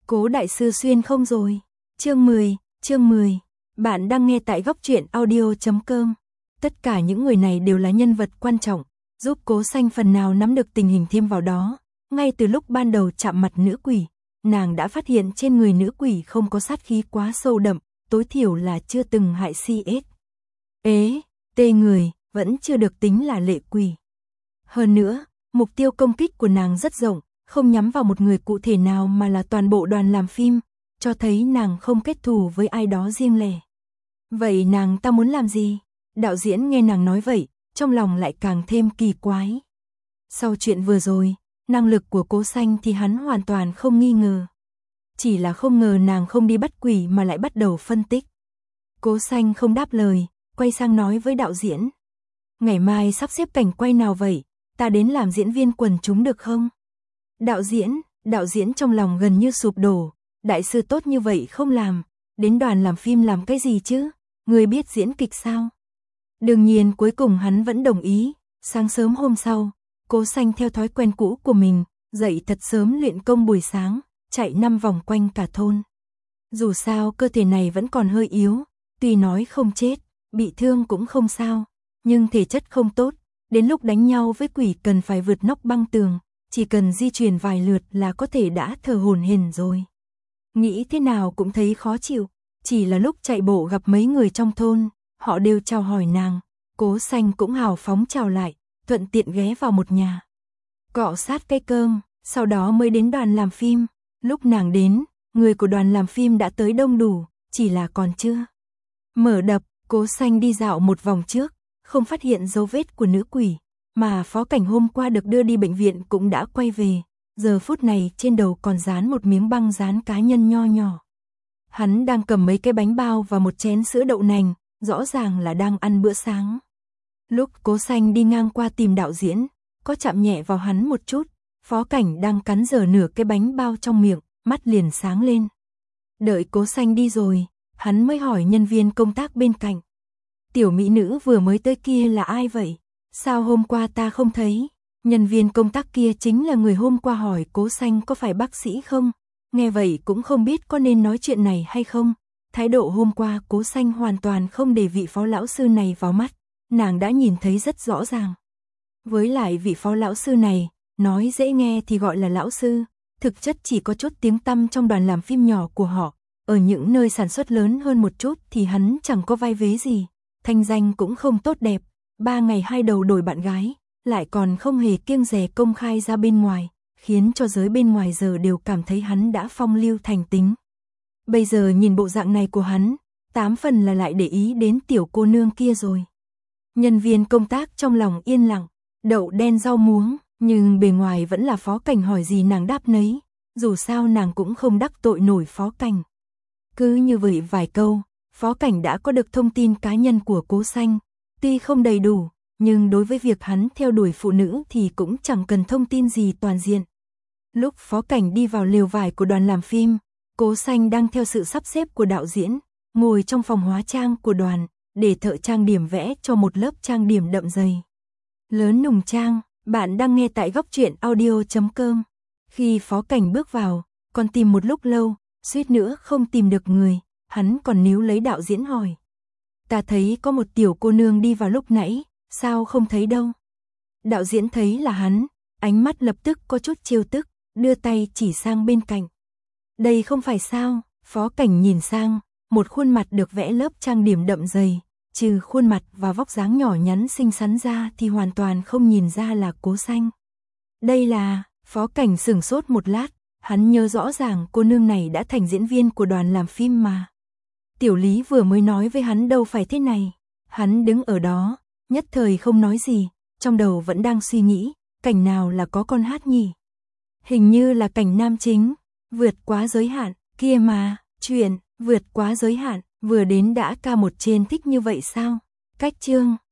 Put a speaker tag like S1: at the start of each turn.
S1: Cố đại sư xuyên không rồi. Chương 10. Bạn đang nghe tại góc truyện audio.com. Tất cả những người này đều là nhân vật quan trọng, giúp Cố Xanh phần nào nắm được tình hình thêm vào đó. Ngay từ lúc ban đầu chạm mặt nữ quỷ, nàng đã phát hiện trên người nữ quỷ không có sát khí quá sâu đậm, tối thiểu là chưa từng hại CS. Tê người, vẫn chưa được tính là lệ quỷ. Hơn nữa, mục tiêu công kích của nàng rất rộng, không nhắm vào một người cụ thể nào mà là toàn bộ đoàn làm phim, cho thấy nàng không kết thù với ai đó riêng lẻ. Vậy nàng ta muốn làm gì? Đạo diễn nghe nàng nói vậy, trong lòng lại càng thêm kỳ quái. Sau chuyện vừa rồi, năng lực của Cố Xanh thì hắn hoàn toàn không nghi ngờ. Chỉ là không ngờ nàng không đi bắt quỷ mà lại bắt đầu phân tích. Cố Xanh không đáp lời, quay sang nói với đạo diễn. Ngày mai sắp xếp cảnh quay nào vậy? Ta đến làm diễn viên quần chúng được không? Đạo diễn trong lòng gần như sụp đổ. Đại sư tốt như vậy không làm, đến đoàn làm phim làm cái gì chứ? Người biết diễn kịch sao? Đương nhiên cuối cùng hắn vẫn đồng ý. Sáng sớm hôm sau, Cố Xanh theo thói quen cũ của mình, dậy thật sớm luyện công buổi sáng, chạy 5 vòng quanh cả thôn. Dù sao cơ thể này vẫn còn hơi yếu, tuy nói không chết, bị thương cũng không sao, nhưng thể chất không tốt, đến lúc đánh nhau với quỷ cần phải vượt nóc băng tường, chỉ cần di chuyển vài lượt là có thể đã thở hổn hển rồi. Nghĩ thế nào cũng thấy khó chịu, chỉ là lúc chạy bộ gặp mấy người trong thôn, họ đều chào hỏi nàng, Cố Xanh cũng hào phóng chào lại, thuận tiện ghé vào một nhà. Cọ sát cái cơm, sau đó mới đến đoàn làm phim, lúc nàng đến, người của đoàn làm phim đã tới đông đủ, chỉ là còn chưa mở đập. Cố Xanh đi dạo một vòng trước, không phát hiện dấu vết của nữ quỷ, mà Phó Cảnh hôm qua được đưa đi bệnh viện cũng đã quay về, giờ phút này trên đầu còn dán một miếng băng dán cá nhân nho nhỏ. Hắn đang cầm mấy cái bánh bao và một chén sữa đậu nành, rõ ràng là đang ăn bữa sáng. Lúc Cố Xanh đi ngang qua tìm đạo diễn, có chạm nhẹ vào hắn một chút, Phó Cảnh đang cắn dở nửa cái bánh bao trong miệng, mắt liền sáng lên. Đợi Cố Xanh đi rồi, hắn mới hỏi nhân viên công tác bên cạnh. Tiểu mỹ nữ vừa mới tới kia là ai vậy? Sao hôm qua ta không thấy? Nhân viên công tác kia chính là người hôm qua hỏi Cố Xanh có phải bác sĩ không? Nghe vậy cũng không biết có nên nói chuyện này hay không. Thái độ hôm qua Cố Xanh hoàn toàn không để vị phó lão sư này vào mắt, nàng đã nhìn thấy rất rõ ràng. Với lại vị phó lão sư này, nói dễ nghe thì gọi là lão sư, thực chất chỉ có chút tiếng tăm trong đoàn làm phim nhỏ của họ. Ở những nơi sản xuất lớn hơn một chút thì hắn chẳng có vai vế gì, thanh danh cũng không tốt đẹp, 3 ngày 2 đầu đổi bạn gái, lại còn không hề kiêng dè công khai ra bên ngoài, khiến cho giới bên ngoài giờ đều cảm thấy hắn đã phong lưu thành tính. Bây giờ nhìn bộ dạng này của hắn, 8 phần là lại để ý đến tiểu cô nương kia rồi. Nhân viên công tác trong lòng yên lặng, đậu đen rau muống, nhưng bề ngoài vẫn là Phó Cảnh hỏi gì nàng đáp nấy, dù sao nàng cũng không đắc tội nổi Phó Cảnh. Cứ như vậy vài câu, Phó Cảnh đã có được thông tin cá nhân của Cố Xanh, tuy không đầy đủ, nhưng đối với việc hắn theo đuổi phụ nữ thì cũng chẳng cần thông tin gì toàn diện. Lúc Phó Cảnh đi vào lều vải của đoàn làm phim, Cố Xanh đang theo sự sắp xếp của đạo diễn, ngồi trong phòng hóa trang của đoàn, để thợ trang điểm vẽ cho một lớp trang điểm đậm dày. Lớn nùng trang, bạn đang nghe tại góc truyện audio.com. Khi Phó Cảnh bước vào, còn tìm một lúc lâu, suýt nữa không tìm được người, hắn còn níu lấy đạo diễn hỏi. Ta thấy có một tiểu cô nương đi vào lúc nãy, sao không thấy đâu? Đạo diễn thấy là hắn, ánh mắt lập tức có chút trêu tức, đưa tay chỉ sang bên cạnh. Đây không phải sao? Phó Cảnh nhìn sang, một khuôn mặt được vẽ lớp trang điểm đậm dày, trừ khuôn mặt và vóc dáng nhỏ nhắn xinh xắn ra thì hoàn toàn không nhìn ra là Cố Xanh. Đây là, Phó Cảnh sửng sốt một lát, hắn nhớ rõ ràng cô nương này đã thành diễn viên của đoàn làm phim mà. Tiểu Lý vừa mới nói với hắn đâu phải thế này. Hắn đứng ở đó, nhất thời không nói gì, trong đầu vẫn đang suy nghĩ, cảnh nào là có con hát nhỉ? Hình như là cảnh nam chính, vượt quá giới hạn, kia mà, chuyện, vượt quá giới hạn, vừa đến đã K1 trên thích như vậy sao? Cách chương